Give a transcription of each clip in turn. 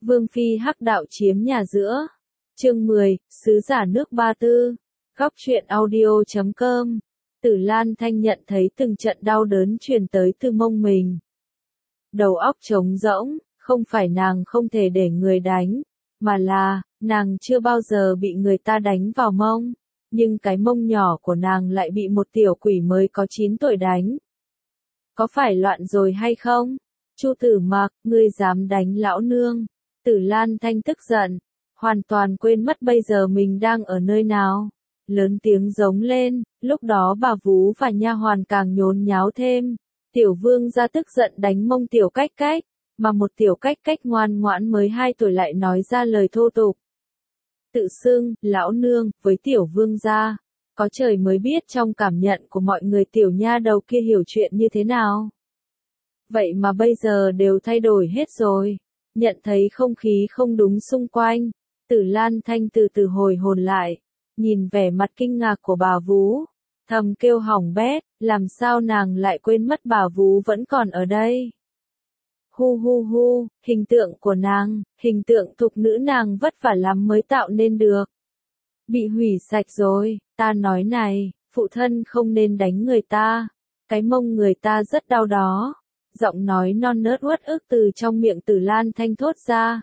Vương phi hắc đạo chiếm nhà giữa. Chương 10, sứ giả nước Ba Tư. Góc truyện audio.com. Tử Lan Thanh nhận thấy từng trận đau đớn truyền tới từ mông mình. Đầu óc trống rỗng, không phải nàng không thể để người đánh, mà là, nàng chưa bao giờ bị người ta đánh vào mông, nhưng cái mông nhỏ của nàng lại bị một tiểu quỷ mới có 9 tuổi đánh. Có phải loạn rồi hay không? Chu Tử Mặc, ngươi dám đánh lão nương? Tử Lan Thanh tức giận, hoàn toàn quên mất bây giờ mình đang ở nơi nào. Lớn tiếng giống lên, lúc đó bà vú và nha hoàn càng nhốn nháo thêm. Tiểu vương ra tức giận đánh mông tiểu cách cách, mà một tiểu cách cách ngoan ngoãn mới 2 tuổi lại nói ra lời thô tục. Tự xưng, lão nương, với tiểu vương gia. Có trời mới biết trong cảm nhận của mọi người tiểu nha đầu kia hiểu chuyện như thế nào. Vậy mà bây giờ đều thay đổi hết rồi. Nhận thấy không khí không đúng xung quanh, Tử Lan Thanh từ từ hồi hồn lại, nhìn vẻ mặt kinh ngạc của bà vú, thầm kêu hỏng bét, làm sao nàng lại quên mất bà vú vẫn còn ở đây. Hu hu hu, hình tượng của nàng, hình tượng thục nữ nàng vất vả lắm mới tạo nên được. Bị hủy sạch rồi, ta nói này, phụ thân không nên đánh người ta, cái mông người ta rất đau đó. Giọng nói non nớt uất ức từ trong miệng Tử Lan Thanh thốt ra.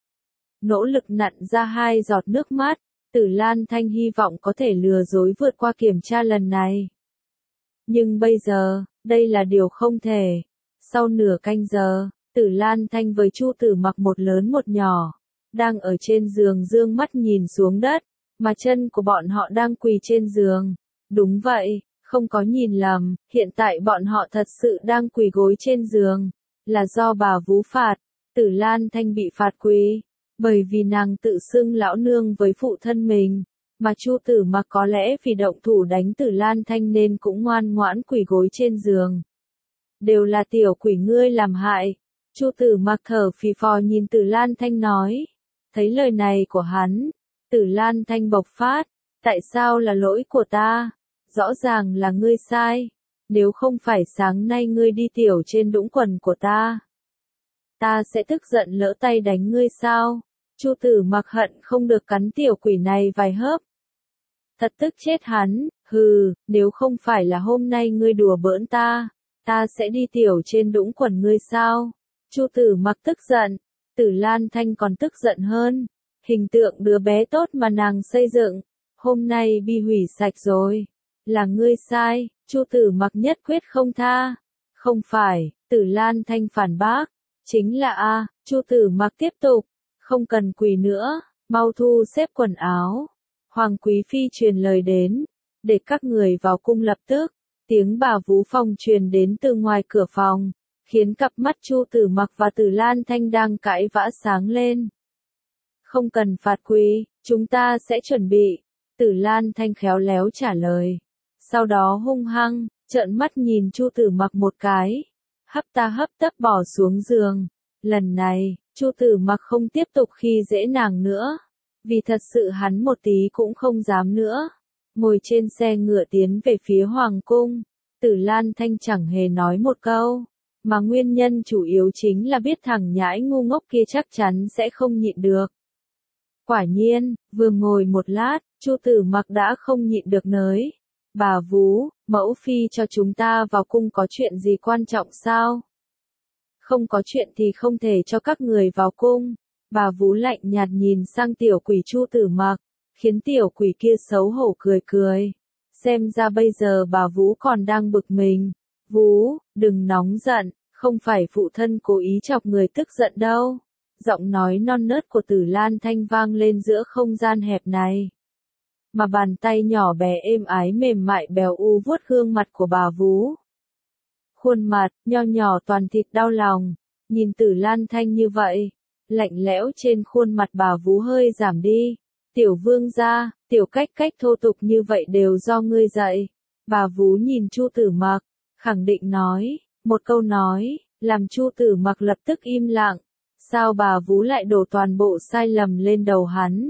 Nỗ lực nặn ra 2 giọt nước mắt, Tử Lan Thanh hy vọng có thể lừa dối vượt qua kiểm tra lần này. Nhưng bây giờ, đây là điều không thể. Sau nửa canh giờ, Tử Lan Thanh với Chu Tử Mặc một lớn một nhỏ, đang ở trên giường dương mắt nhìn xuống đất, mà chân của bọn họ đang quỳ trên giường. Đúng vậy. Không có nhìn lầm, hiện tại bọn họ thật sự đang quỳ gối trên giường, là do bà vú phạt. Tử Lan Thanh bị phạt quỳ, bởi vì nàng tự xưng lão nương với phụ thân mình, mà Chu Tử Mặc có lẽ vì động thủ đánh Tử Lan Thanh nên cũng ngoan ngoãn quỳ gối trên giường. Đều là tiểu quỷ ngươi làm hại. Chu Tử Mặc thở phì phò nhìn Tử Lan Thanh nói. Thấy lời này của hắn, Tử Lan Thanh bộc phát, tại sao là lỗi của ta? Rõ ràng là ngươi sai, nếu không phải sáng nay ngươi đi tiểu trên đũng quần của ta sẽ tức giận lỡ tay đánh ngươi sao? Chu Tử Mặc hận không được cắn tiểu quỷ này vài hớp. Thật tức chết hắn, hừ, nếu không phải là hôm nay ngươi đùa bỡn ta sẽ đi tiểu trên đũng quần ngươi sao? Chu Tử Mặc tức giận, Tử Lan Thanh còn tức giận hơn, hình tượng đứa bé tốt mà nàng xây dựng, hôm nay bị hủy sạch rồi. Là ngươi sai, Chu Tử Mặc nhất quyết không tha. Không phải, Tử Lan Thanh phản bác, chính là Chu Tử Mặc tiếp tục, không cần quỳ nữa, mau thu xếp quần áo. Hoàng quý phi truyền lời đến, để các người vào cung lập tức. Tiếng bà vú phòng truyền đến từ ngoài cửa phòng, khiến cặp mắt Chu Tử Mặc và Tử Lan Thanh đang cãi vã sáng lên. Không cần phạt quỳ, chúng ta sẽ chuẩn bị. Tử Lan Thanh khéo léo trả lời. Sau đó hung hăng, trợn mắt nhìn Chu Tử Mặc một cái, hấp tấp bỏ xuống giường. Lần này, Chu Tử Mặc không tiếp tục khi dễ nàng nữa, vì thật sự hắn một tí cũng không dám nữa. Ngồi trên xe ngựa tiến về phía hoàng cung, Tử Lan Thanh chẳng hề nói một câu, mà nguyên nhân chủ yếu chính là biết thằng nhãi ngu ngốc kia chắc chắn sẽ không nhịn được. Quả nhiên, vừa ngồi một lát, Chu Tử Mặc đã không nhịn được nới. Bà vú, mẫu phi cho chúng ta vào cung có chuyện gì quan trọng sao? Không có chuyện thì không thể cho các người vào cung. Bà vú lạnh nhạt nhìn sang tiểu quỷ Chu Tử Mặc, khiến tiểu quỷ kia xấu hổ cười cười. Xem ra bây giờ bà vú còn đang bực mình. Vú, đừng nóng giận, không phải phụ thân cố ý chọc người tức giận đâu. Giọng nói non nớt của Tử Lan Thanh vang lên giữa không gian hẹp này. Mà bàn tay nhỏ bé êm ái mềm mại béo u vuốt gương mặt của bà vú. Khuôn mặt, nho nhỏ toàn thịt đau lòng, nhìn Tử Lan Thanh như vậy, lạnh lẽo trên khuôn mặt bà vú hơi giảm đi. Tiểu vương gia, tiểu cách cách thô tục như vậy đều do ngươi dạy. Bà vú nhìn Chu Tử Mặc, khẳng định nói, một câu nói, làm Chu Tử Mặc lập tức im lặng. Sao bà vú lại đổ toàn bộ sai lầm lên đầu hắn?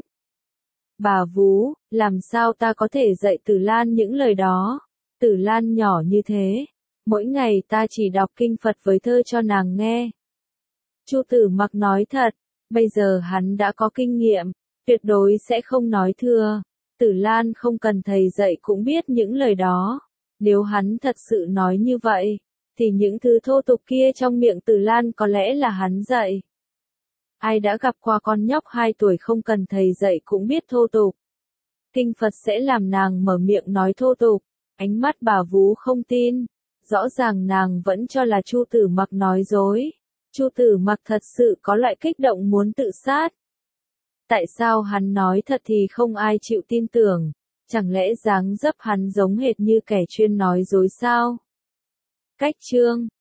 Bà vú, làm sao ta có thể dạy Tử Lan những lời đó? Tử Lan nhỏ như thế, mỗi ngày ta chỉ đọc kinh Phật với thơ cho nàng nghe. Chu Tử Mặc nói thật, Bây giờ hắn đã có kinh nghiệm, tuyệt đối sẽ không nói thừa. Tử Lan không cần thầy dạy cũng biết những lời đó. Nếu hắn thật sự nói như vậy, thì những thứ thô tục kia trong miệng Tử Lan có lẽ là hắn dạy. Ai đã gặp qua con nhóc 2 tuổi không cần thầy dạy cũng biết thô tục. Kinh Phật sẽ làm nàng mở miệng nói thô tục. Ánh mắt bà Vú không tin. Rõ ràng nàng vẫn cho là Chu Tử Mặc nói dối. Chu Tử Mặc thật sự có loại kích động muốn tự sát. Tại sao hắn nói thật thì không ai chịu tin tưởng? Chẳng lẽ dáng dấp hắn giống hệt như kẻ chuyên nói dối sao? Cách chương